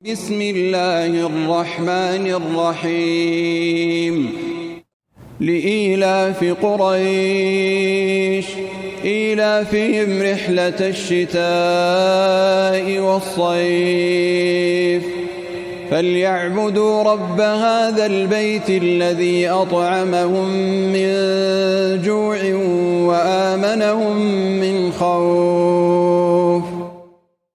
بسم الله الرحمن الرحيم لإيلاف قريش إيلافهم رحلة الشتاء والصيف فليعبدوا رب هذا البيت الذي أطعمهم من جوع